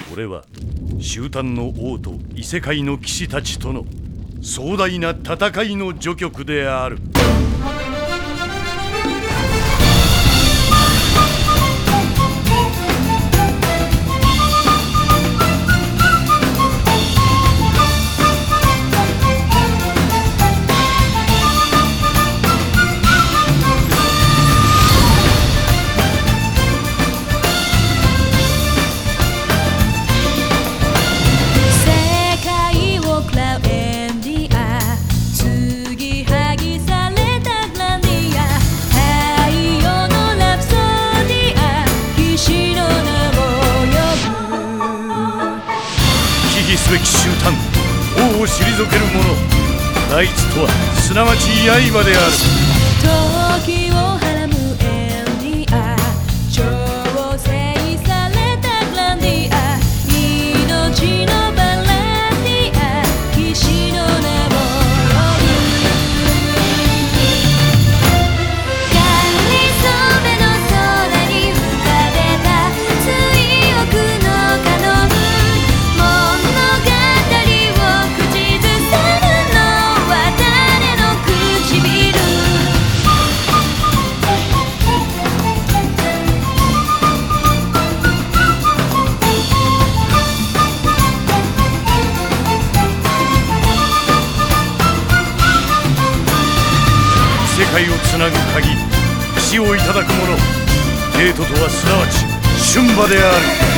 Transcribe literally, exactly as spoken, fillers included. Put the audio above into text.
俺は終端の王と異世界の騎士たちとの壮大な戦いの序曲である。すべき終端、王を退ける者、大地とはすなわち刃である。 時をはらむエンディア、調整されたグランディア、命のバランディア、騎士の名を呼ぶ。かりそめの空に浮かべた追憶のカノン、 世界をつなぐ鍵、騎士をいただく者、ゲートとはすなわち春馬である。